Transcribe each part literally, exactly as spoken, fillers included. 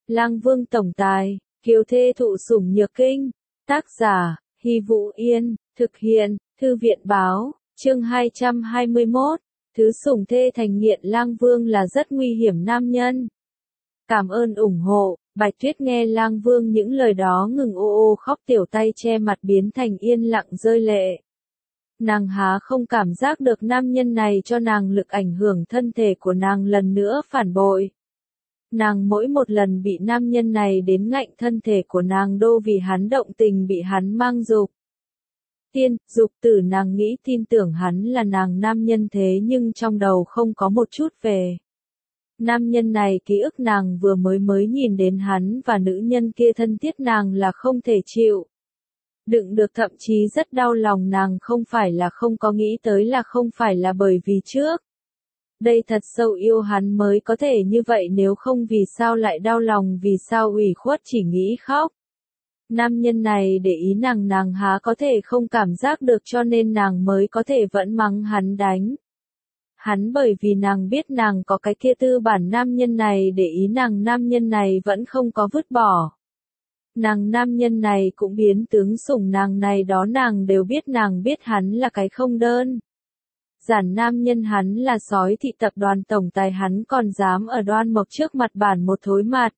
Lang Vương tổng tài, kiều thê thụ sủng nhược kinh. Tác giả, Hy Vũ Yên, thực hiện, Thư viện Báo, chương hai trăm hai mươi mốt. Thứ sủng thê thành nghiện. Lang Vương là rất nguy hiểm nam nhân. Cảm ơn ủng hộ. Bạch Tuyết nghe Lang Vương những lời đó ngừng ô ô khóc, tiểu tay che mặt biến thành yên lặng rơi lệ. Nàng há không cảm giác được nam nhân này cho nàng lực ảnh hưởng thân thể của nàng lần nữa phản bội. Nàng mỗi một lần bị nam nhân này đến ngạnh thân thể của nàng đô vì hắn động tình bị hắn mang dục. Tiên, dục tử nàng nghĩ tin tưởng hắn là nàng nam nhân thế nhưng trong đầu không có một chút về. Nam nhân này ký ức nàng vừa mới mới nhìn đến hắn và nữ nhân kia thân thiết nàng là không thể chịu. Đựng được thậm chí rất đau lòng nàng không phải là không có nghĩ tới là không phải là bởi vì trước. Đây thật sâu yêu hắn mới có thể như vậy nếu không vì sao lại đau lòng vì sao ủy khuất chỉ nghĩ khóc. Nam nhân này để ý nàng nàng há có thể không cảm giác được cho nên nàng mới có thể vẫn mắng hắn đánh. Hắn bởi vì nàng biết nàng có cái kia tư bản nam nhân này để ý nàng nam nhân này vẫn không có vứt bỏ. Nàng nam nhân này cũng biến tướng sủng nàng này đó nàng đều biết nàng biết hắn là cái không đơn. Giản nam nhân hắn là sói thị tập đoàn tổng tài hắn còn dám ở Đoan Mộc trước mặt bản một thối mặt.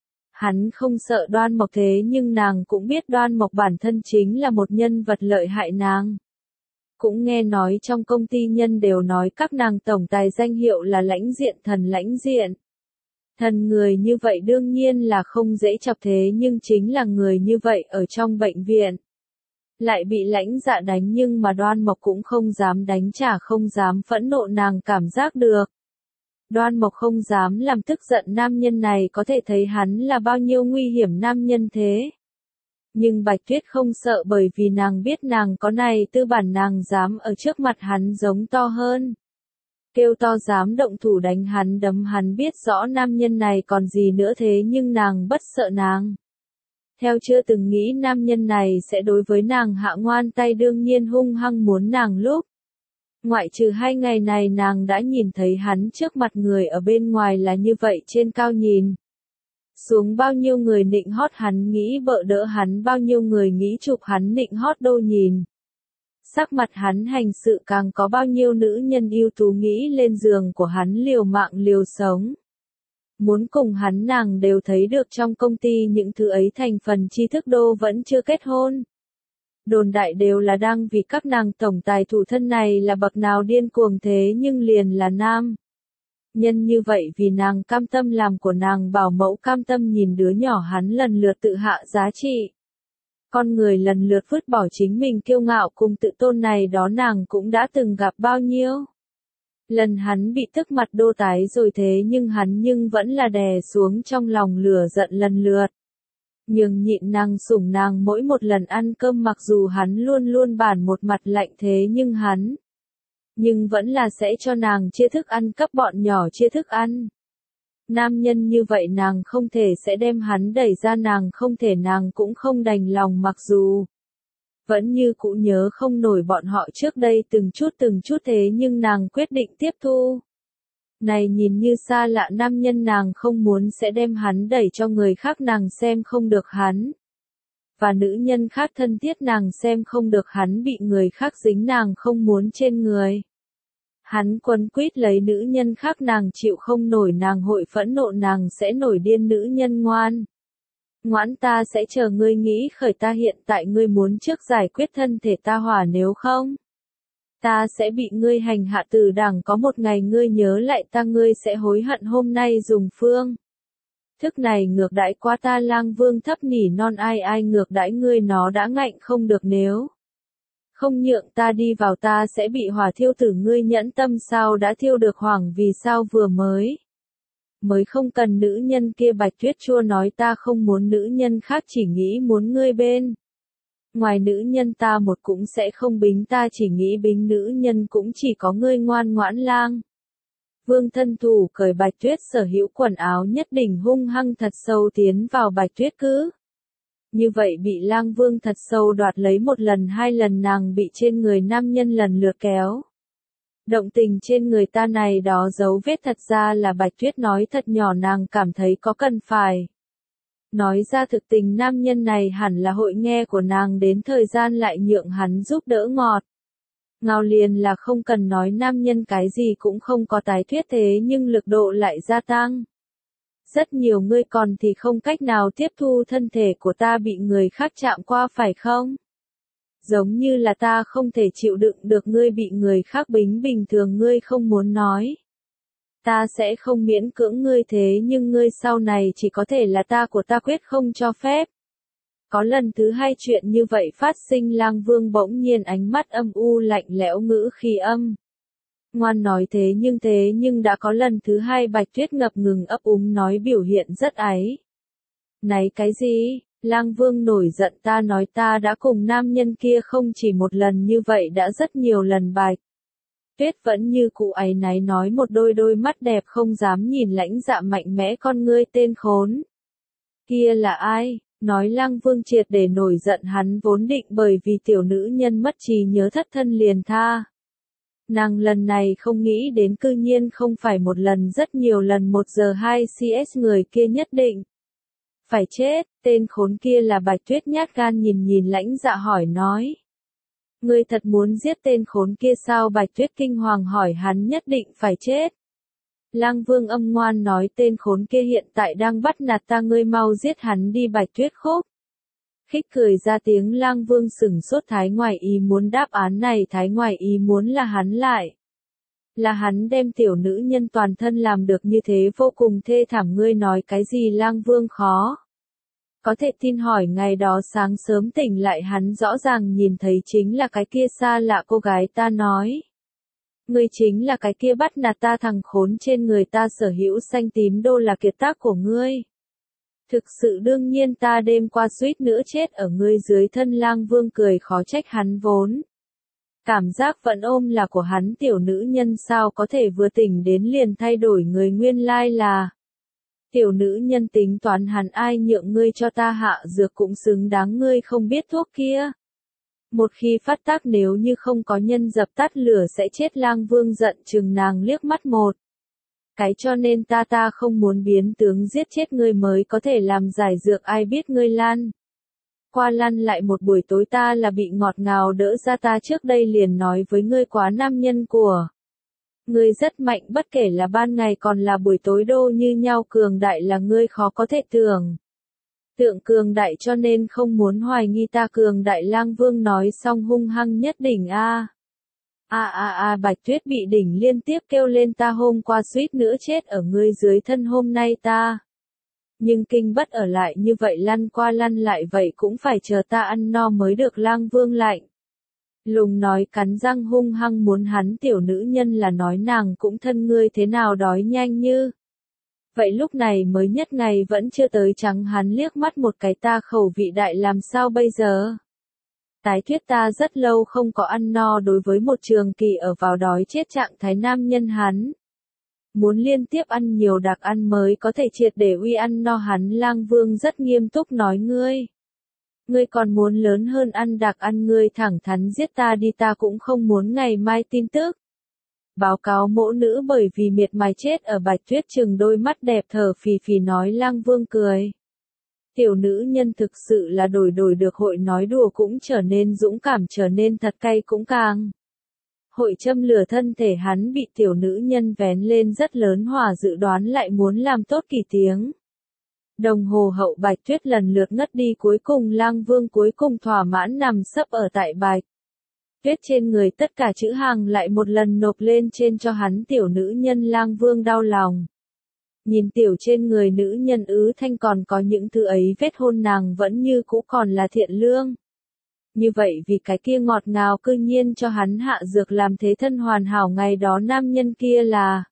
Hắn không sợ Đoan Mộc thế nhưng nàng cũng biết Đoan Mộc bản thân chính là một nhân vật lợi hại nàng. Cũng nghe nói trong công ty nhân đều nói các nàng tổng tài danh hiệu là lãnh diện thần lãnh diện. Thần người như vậy đương nhiên là không dễ chọc thế nhưng chính là người như vậy ở trong bệnh viện. Lại bị lãnh dạ đánh nhưng mà Đoan Mộc cũng không dám đánh trả không dám phẫn nộ nàng cảm giác được. Đoan Mộc không dám làm tức giận nam nhân này có thể thấy hắn là bao nhiêu nguy hiểm nam nhân thế. Nhưng Bạch Tuyết không sợ bởi vì nàng biết nàng có này tư bản nàng dám ở trước mặt hắn giống to hơn. Kêu to dám động thủ đánh hắn đấm hắn biết rõ nam nhân này còn gì nữa thế nhưng nàng bất sợ nàng. Theo chưa từng nghĩ nam nhân này sẽ đối với nàng hạ ngoan tay đương nhiên hung hăng muốn nàng lúc. Ngoại trừ hai ngày này nàng đã nhìn thấy hắn trước mặt người ở bên ngoài là như vậy trên cao nhìn. Xuống bao nhiêu người nịnh hót hắn nghĩ bợ đỡ hắn bao nhiêu người nghĩ chụp hắn nịnh hót đô nhìn. Sắc mặt hắn hành sự càng có bao nhiêu nữ nhân yêu tú nghĩ lên giường của hắn liều mạng liều sống. Muốn cùng hắn nàng đều thấy được trong công ty những thứ ấy thành phần tri thức đô vẫn chưa kết hôn. Đồn đại đều là đang vì các nàng tổng tài thủ thân này là bậc nào điên cuồng thế nhưng liền là nam. Nhân như vậy vì nàng cam tâm làm của nàng bảo mẫu cam tâm nhìn đứa nhỏ hắn lần lượt tự hạ giá trị. Con người lần lượt vứt bỏ chính mình kiêu ngạo cùng tự tôn này đó nàng cũng đã từng gặp bao nhiêu. Lần hắn bị tức mặt đô tái rồi thế nhưng hắn nhưng vẫn là đè xuống trong lòng lửa giận lần lượt. Nhưng nhịn nàng sủng nàng mỗi một lần ăn cơm mặc dù hắn luôn luôn bản một mặt lạnh thế nhưng hắn. Nhưng vẫn là sẽ cho nàng chia thức ăn cấp bọn nhỏ chia thức ăn. Nam nhân như vậy nàng không thể sẽ đem hắn đẩy ra nàng không thể nàng cũng không đành lòng mặc dù. Vẫn như cũ nhớ không nổi bọn họ trước đây từng chút từng chút thế nhưng nàng quyết định tiếp thu. Này nhìn như xa lạ nam nhân nàng không muốn sẽ đem hắn đẩy cho người khác nàng xem không được hắn. Và nữ nhân khác thân thiết nàng xem không được hắn bị người khác dính nàng không muốn trên người. Hắn quấn quýt lấy nữ nhân khác nàng chịu không nổi nàng hội phẫn nộ nàng sẽ nổi điên nữ nhân ngoan. Ngoãn ta sẽ chờ ngươi nghĩ khởi ta hiện tại ngươi muốn trước giải quyết thân thể ta hỏa nếu không. Ta sẽ bị ngươi hành hạ từ đằng có một ngày ngươi nhớ lại ta ngươi sẽ hối hận hôm nay dùng phương. Thức này ngược đãi qua ta Lang Vương thấp nỉ non ai ai ngược đãi ngươi nó đã ngạnh không được nếu. Không nhượng ta đi vào ta sẽ bị hỏa thiêu tử ngươi nhẫn tâm sao đã thiêu được hoảng vì sao vừa mới. Mới không cần nữ nhân kia Bạch Tuyết chua nói ta không muốn nữ nhân khác chỉ nghĩ muốn ngươi bên. Ngoài nữ nhân ta một cũng sẽ không bính ta chỉ nghĩ bính nữ nhân cũng chỉ có ngươi ngoan ngoãn Lang. Vương thân thủ cởi Bạch Tuyết sở hữu quần áo nhất định hung hăng thật sâu tiến vào Bạch Tuyết cứ. Như vậy bị Lang Vương thật sâu đoạt lấy một lần hai lần nàng bị trên người nam nhân lần lượt kéo. Động tình trên người ta này đó dấu vết thật ra là Bạch Tuyết nói thật nhỏ nàng cảm thấy có cần phải. Nói ra thực tình nam nhân này hẳn là hội nghe của nàng đến thời gian lại nhượng hắn giúp đỡ ngọt. Ngao liền là không cần nói nam nhân cái gì cũng không có tái thuyết thế nhưng lực độ lại gia tăng. Rất nhiều ngươi còn thì không cách nào tiếp thu thân thể của ta bị người khác chạm qua phải không? Giống như là ta không thể chịu đựng được ngươi bị người khác bính bình thường ngươi không muốn nói. Ta sẽ không miễn cưỡng ngươi thế nhưng ngươi sau này chỉ có thể là ta của ta quyết không cho phép. Có lần thứ hai chuyện như vậy phát sinh Lang Vương bỗng nhiên ánh mắt âm u lạnh lẽo ngữ khi âm. Ngoan nói thế nhưng thế nhưng đã có lần thứ hai Bạch Tuyết ngập ngừng ấp úng nói biểu hiện rất áy. Này cái gì? Lang Vương nổi giận ta nói ta đã cùng nam nhân kia không chỉ một lần như vậy đã rất nhiều lần Bạch. Tuyết vẫn như cụ áy náy nói một đôi đôi mắt đẹp không dám nhìn lãnh dạ mạnh mẽ con ngươi tên khốn. Kia là ai? Nói Lang Vương triệt để nổi giận hắn vốn định bởi vì tiểu nữ nhân mất trí nhớ thất thân liền tha. Nàng lần này không nghĩ đến cư nhiên không phải một lần rất nhiều lần một giờ hai CS người kia nhất định. Phải chết, tên khốn kia là Bạch Tuyết nhát gan nhìn nhìn lãnh dạ hỏi nói. Ngươi thật muốn giết tên khốn kia sao Bạch Tuyết kinh hoàng hỏi hắn nhất định phải chết. Lang Vương âm ngoan nói tên khốn kia hiện tại đang bắt nạt ta ngươi mau giết hắn đi Bạch Tuyết khúc. Khích cười ra tiếng Lang Vương sửng sốt thái ngoài ý muốn đáp án này thái ngoài ý muốn là hắn lại. Là hắn đem tiểu nữ nhân toàn thân làm được như thế vô cùng thê thảm ngươi nói cái gì Lang Vương khó. Có thể tin hỏi ngày đó sáng sớm tỉnh lại hắn rõ ràng nhìn thấy chính là cái kia xa lạ cô gái ta nói. Ngươi chính là cái kia bắt nạt ta thằng khốn trên người ta sở hữu xanh tím đô là kiệt tác của ngươi. Thực sự đương nhiên ta đêm qua suýt nữa chết ở ngươi dưới thân Lang Vương cười khó trách hắn vốn. Cảm giác vẫn ôm là của hắn tiểu nữ nhân sao có thể vừa tỉnh đến liền thay đổi người nguyên lai là. Tiểu nữ nhân tính toán hắn ai nhượng ngươi cho ta hạ dược cũng xứng đáng ngươi không biết thuốc kia. Một khi phát tác nếu như không có nhân dập tắt lửa sẽ chết Lang Vương giận chừng nàng liếc mắt một. Cái cho nên ta ta không muốn biến tướng giết chết ngươi mới có thể làm giải dược ai biết ngươi lan. Qua lăn lại một buổi tối ta là bị ngọt ngào đỡ ra ta trước đây liền nói với ngươi quá nam nhân của. Ngươi rất mạnh bất kể là ban ngày còn là buổi tối đô như nhau cường đại là ngươi khó có thể tưởng. Tượng cường đại cho nên không muốn hoài nghi ta cường đại Lang Vương nói xong hung hăng nhất đỉnh a. A a a Bạch Tuyết bị đỉnh liên tiếp kêu lên ta hôm qua suýt nữa chết ở ngươi dưới thân hôm nay ta. Nhưng kinh bất ở lại như vậy lăn qua lăn lại vậy cũng phải chờ ta ăn no mới được Lang Vương lạnh. Lùng nói cắn răng hung hăng muốn hắn tiểu nữ nhân là nói nàng cũng thân ngươi thế nào đói nhanh như. Vậy lúc này mới nhất ngày vẫn chưa tới trắng hắn liếc mắt một cái ta khẩu vị đại làm sao bây giờ. Tái thuyết ta rất lâu không có ăn no đối với một trường kỳ ở vào đói chết trạng thái nam nhân hắn. Muốn liên tiếp ăn nhiều đặc ăn mới có thể triệt để uy ăn no hắn Lang Vương rất nghiêm túc nói ngươi. Ngươi còn muốn lớn hơn ăn đặc ăn ngươi thẳng thắn giết ta đi ta cũng không muốn ngày mai tin tức. Báo cáo mỗ nữ bởi vì miệt mài chết ở Bạch Tuyết chừng đôi mắt đẹp thở phì phì nói Lang Vương cười. Tiểu nữ nhân thực sự là đổi đổi được hội nói đùa cũng trở nên dũng cảm trở nên thật cay cũng càng. Hội châm lửa thân thể hắn bị tiểu nữ nhân vén lên rất lớn hỏa dự đoán lại muốn làm tốt kỳ tiếng. Đồng hồ hậu Bạch Tuyết lần lượt ngất đi cuối cùng Lang Vương cuối cùng thỏa mãn nằm sấp ở tại Bạch Tuyết trên người tất cả chữ hàng lại một lần nộp lên trên cho hắn tiểu nữ nhân Lang Vương đau lòng. Nhìn tiểu trên người nữ nhân ứ thanh còn có những thứ ấy vết hôn nàng vẫn như cũ còn là thiện lương. Như vậy vì cái kia ngọt ngào cư nhiên cho hắn hạ dược làm thế thân hoàn hảo ngày đó nam nhân kia là.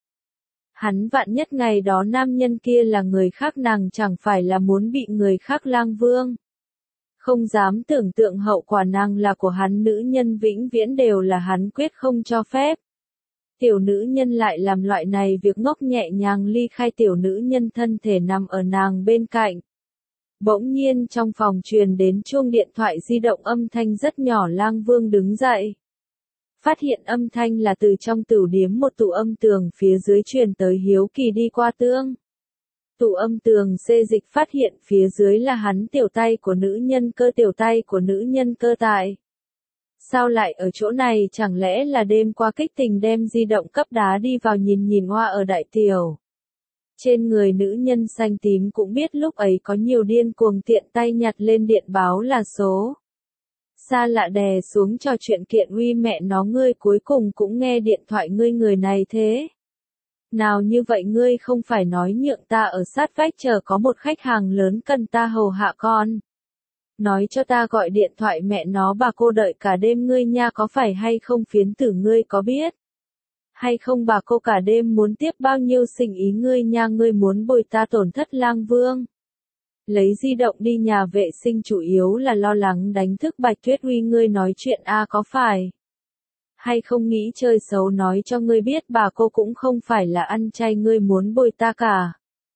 Hắn vạn nhất ngày đó nam nhân kia là người khác nàng chẳng phải là muốn bị người khác Lang Vương. Không dám tưởng tượng hậu quả nàng là của hắn nữ nhân vĩnh viễn đều là hắn quyết không cho phép. Tiểu nữ nhân lại làm loại này việc ngốc nhẹ nhàng ly khai tiểu nữ nhân thân thể nằm ở nàng bên cạnh. Bỗng nhiên trong phòng truyền đến chuông điện thoại di động âm thanh rất nhỏ Lang Vương đứng dậy. Phát hiện âm thanh là từ trong tửu điếm một tủ âm tường phía dưới truyền tới hiếu kỳ đi qua tương. Tụ âm tường xê dịch phát hiện phía dưới là hắn tiểu tay của nữ nhân cơ tiểu tay của nữ nhân cơ tại. Sao lại ở chỗ này, chẳng lẽ là đêm qua kích tình đem di động cấp đá đi vào nhìn nhìn hoa ở đại tiểu. Trên người nữ nhân xanh tím cũng biết lúc ấy có nhiều điên cuồng tiện tay nhặt lên điện báo là số. Xa lạ đè xuống trò chuyện kiện uy mẹ nó ngươi cuối cùng cũng nghe điện thoại ngươi người này thế. Nào như vậy ngươi không phải nói nhượng ta ở sát vách chờ có một khách hàng lớn cần ta hầu hạ con. Nói cho ta gọi điện thoại mẹ nó bà cô đợi cả đêm ngươi nha có phải hay không phiến tử ngươi có biết. Hay không bà cô cả đêm muốn tiếp bao nhiêu sinh ý ngươi nha ngươi muốn bồi ta tổn thất lang vương. Lấy di động đi nhà vệ sinh chủ yếu là lo lắng đánh thức Bạch Tuyết Uy ngươi nói chuyện a à có phải. Hay không nghĩ chơi xấu nói cho ngươi biết bà cô cũng không phải là ăn chay ngươi muốn bồi ta cả.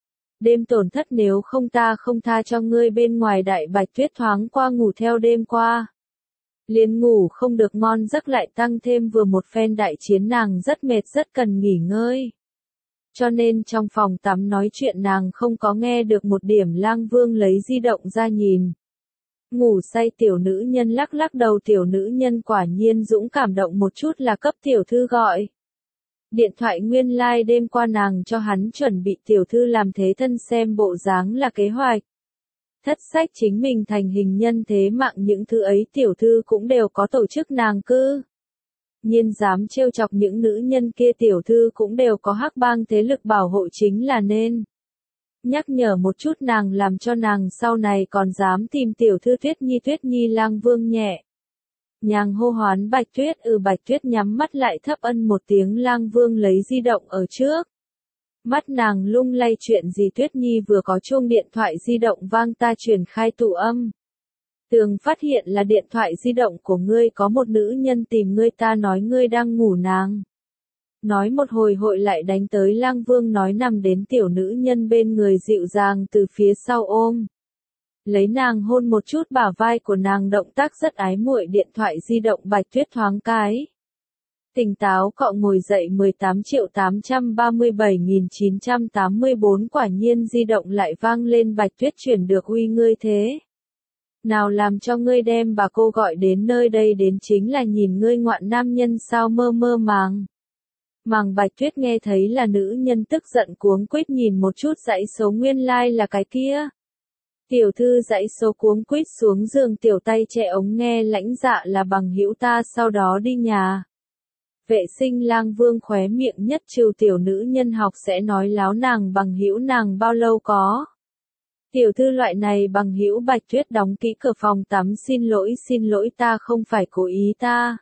Đêm tổn thất nếu không ta không tha cho ngươi bên ngoài đại Bạch Tuyết thoáng qua ngủ theo đêm qua. Liền ngủ không được ngon giấc lại tăng thêm vừa một phen đại chiến nàng rất mệt rất cần nghỉ ngơi. Cho nên trong phòng tắm nói chuyện nàng không có nghe được một điểm lang vương lấy di động ra nhìn. Ngủ say tiểu nữ nhân lắc lắc đầu tiểu nữ nhân quả nhiên dũng cảm động một chút là cấp tiểu thư gọi. Điện thoại nguyên lai like đêm qua nàng cho hắn chuẩn bị tiểu thư làm thế thân xem bộ dáng là kế hoạch. Thất sách chính mình thành hình nhân thế mạng những thứ ấy tiểu thư cũng đều có tổ chức nàng cư. Nhiên dám trêu chọc những nữ nhân kia tiểu thư cũng đều có hắc bang thế lực bảo hộ chính là nên. Nhắc nhở một chút nàng làm cho nàng sau này còn dám tìm tiểu thư Tuyết Nhi Tuyết Nhi lang vương nhẹ. Nhàng hô hoán Bạch Tuyết ừ Bạch Tuyết nhắm mắt lại thấp ân một tiếng lang vương lấy di động ở trước. Mắt nàng lung lay chuyện gì Tuyết Nhi vừa có chuông điện thoại di động vang ta truyền khai tụ âm. Tường phát hiện là điện thoại di động của ngươi có một nữ nhân tìm ngươi ta nói ngươi đang ngủ nàng. Nói một hồi hội lại đánh tới lang vương nói nằm đến tiểu nữ nhân bên người dịu dàng từ phía sau ôm. Lấy nàng hôn một chút bả vai của nàng động tác rất ái muội điện thoại di động Bạch Tuyết thoáng cái. Tỉnh táo cọ ngồi dậy mười tám triệu tám trăm ba mươi bảy nghìn chín trăm tám mươi bốn quả nhiên di động lại vang lên Bạch Tuyết chuyển được uy ngươi thế. Nào làm cho ngươi đem bà cô gọi đến nơi đây đến chính là nhìn ngươi ngoạn nam nhân sao mơ mơ màng. Màng Bạch Tuyết nghe thấy là nữ nhân tức giận cuống quýt nhìn một chút dãy số nguyên lai like là cái kia. Tiểu thư dãy số cuống quýt xuống giường tiểu tay che ống nghe lãnh dạ là bằng hữu ta sau đó đi nhà. Vệ sinh lang vương khóe miệng nhất trừ tiểu nữ nhân học sẽ nói láo nàng bằng hữu nàng bao lâu có. Tiểu thư loại này bằng hữu Bạch Tuyết đóng kỹ cửa phòng tắm xin lỗi xin lỗi ta không phải cố ý ta.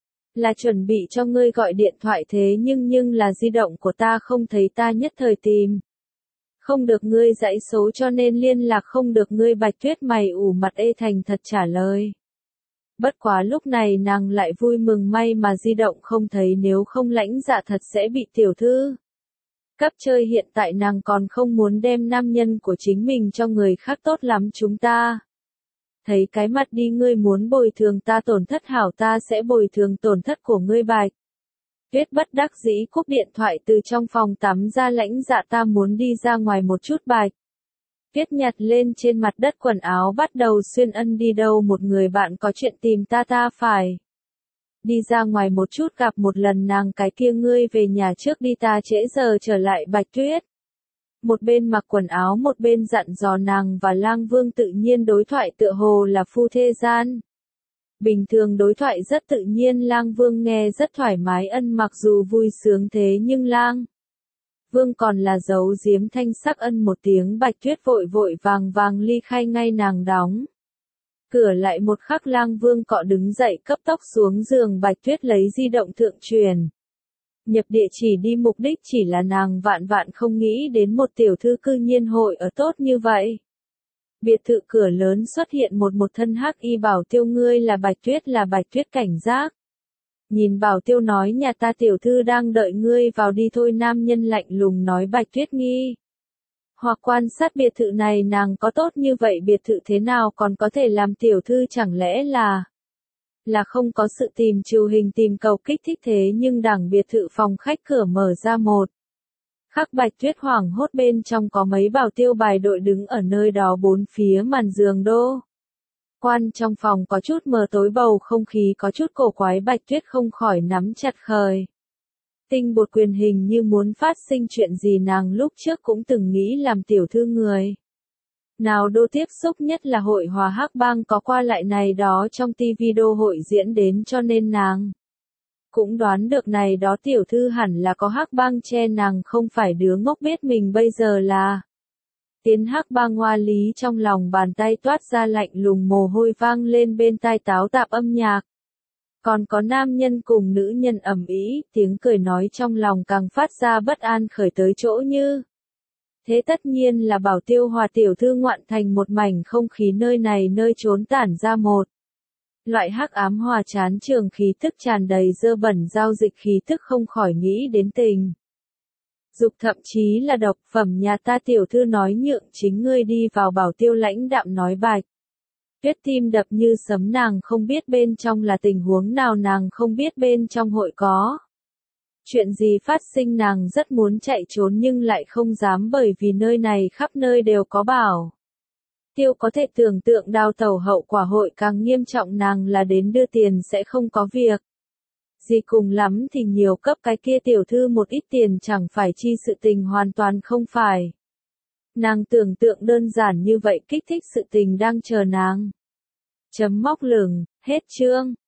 Là chuẩn bị cho ngươi gọi điện thoại thế nhưng nhưng là di động của ta không thấy ta nhất thời tìm. Không được ngươi dãy số cho nên liên lạc không được ngươi Bạch Tuyết mày ủ mặt ê thành thật trả lời. Bất quá lúc này nàng lại vui mừng may mà di động không thấy nếu không lãnh dạ thật sẽ bị tiểu thư. Cấp chơi hiện tại nàng còn không muốn đem nam nhân của chính mình cho người khác tốt lắm chúng ta. Thấy cái mặt đi ngươi muốn bồi thường ta tổn thất hảo ta sẽ bồi thường tổn thất của ngươi Bạch. Tuyết bất đắc dĩ cúp điện thoại từ trong phòng tắm ra lãnh dạ ta muốn đi ra ngoài một chút Bạch. Tuyết nhặt lên trên mặt đất quần áo bắt đầu xuyên ân đi đâu một người bạn có chuyện tìm ta ta phải. Đi ra ngoài một chút gặp một lần nàng cái kia ngươi về nhà trước đi ta trễ giờ trở lại Bạch Tuyết. Một bên mặc quần áo một bên dặn dò nàng và lang vương tự nhiên đối thoại tựa hồ là phu thê gian. Bình thường đối thoại rất tự nhiên lang vương nghe rất thoải mái ân mặc dù vui sướng thế nhưng lang. Vương còn là giấu giếm thanh sắc ân một tiếng Bạch Tuyết vội vội vàng vàng ly khai ngay nàng đóng. Cửa lại một khắc lang vương cọ đứng dậy cấp tốc xuống giường Bạch Tuyết lấy di động thượng truyền. Nhập địa chỉ đi mục đích chỉ là nàng vạn vạn không nghĩ đến một tiểu thư cư nhiên hội ở tốt như vậy. Biệt thự cửa lớn xuất hiện một một thân hắc y bảo tiêu ngươi là Bạch Tuyết là Bạch Tuyết cảnh giác. Nhìn bảo tiêu nói nhà ta tiểu thư đang đợi ngươi vào đi thôi nam nhân lạnh lùng nói Bạch Tuyết nghi. Hoặc quan sát biệt thự này nàng có tốt như vậy biệt thự thế nào còn có thể làm tiểu thư chẳng lẽ là. Là không có sự tìm trừ hình tìm cầu kích thích thế nhưng đảng biệt thự phòng khách cửa mở ra một. Khắc Bạch Tuyết hoảng hốt bên trong có mấy bảo tiêu bài đội đứng ở nơi đó bốn phía màn giường đô. Quan trong phòng có chút mờ tối bầu không khí có chút cổ quái Bạch Tuyết không khỏi nắm chặt khởi. Tinh bột quyền hình như muốn phát sinh chuyện gì nàng lúc trước cũng từng nghĩ làm tiểu thư người. Nào đô tiếp xúc nhất là hội hòa hắc bang có qua lại này đó trong tivi đô hội diễn đến cho nên nàng. Cũng đoán được này đó tiểu thư hẳn là có hắc bang che nàng không phải đứa ngốc biết mình bây giờ là. Tiến hắc bang hoa lý trong lòng bàn tay toát ra lạnh lùng mồ hôi vang lên bên tai táo tạp âm nhạc. Còn có nam nhân cùng nữ nhân ầm ĩ, tiếng cười nói trong lòng càng phát ra bất an khởi tới chỗ như. Thế tất nhiên là bảo tiêu hòa tiểu thư ngoạn thành một mảnh không khí nơi này nơi trốn tản ra một. Loại hắc ám hòa chán trường khí tức tràn đầy dơ bẩn giao dịch khí tức không khỏi nghĩ đến tình. Dục thậm chí là độc phẩm nhà ta tiểu thư nói nhượng chính ngươi đi vào bảo tiêu lãnh đạm nói Bạch. Tuyết tim đập như sấm nàng không biết bên trong là tình huống nào nàng không biết bên trong hội có. Chuyện gì phát sinh nàng rất muốn chạy trốn nhưng lại không dám bởi vì nơi này khắp nơi đều có bảo. Tiêu có thể tưởng tượng đào tẩu hậu quả hội càng nghiêm trọng nàng là đến đưa tiền sẽ không có việc. Gì cùng lắm thì nhiều cấp cái kia tiểu thư một ít tiền chẳng phải chi sự tình hoàn toàn không phải. Nàng tưởng tượng đơn giản như vậy kích thích sự tình đang chờ nàng. Chấm móc lửng, hết chương.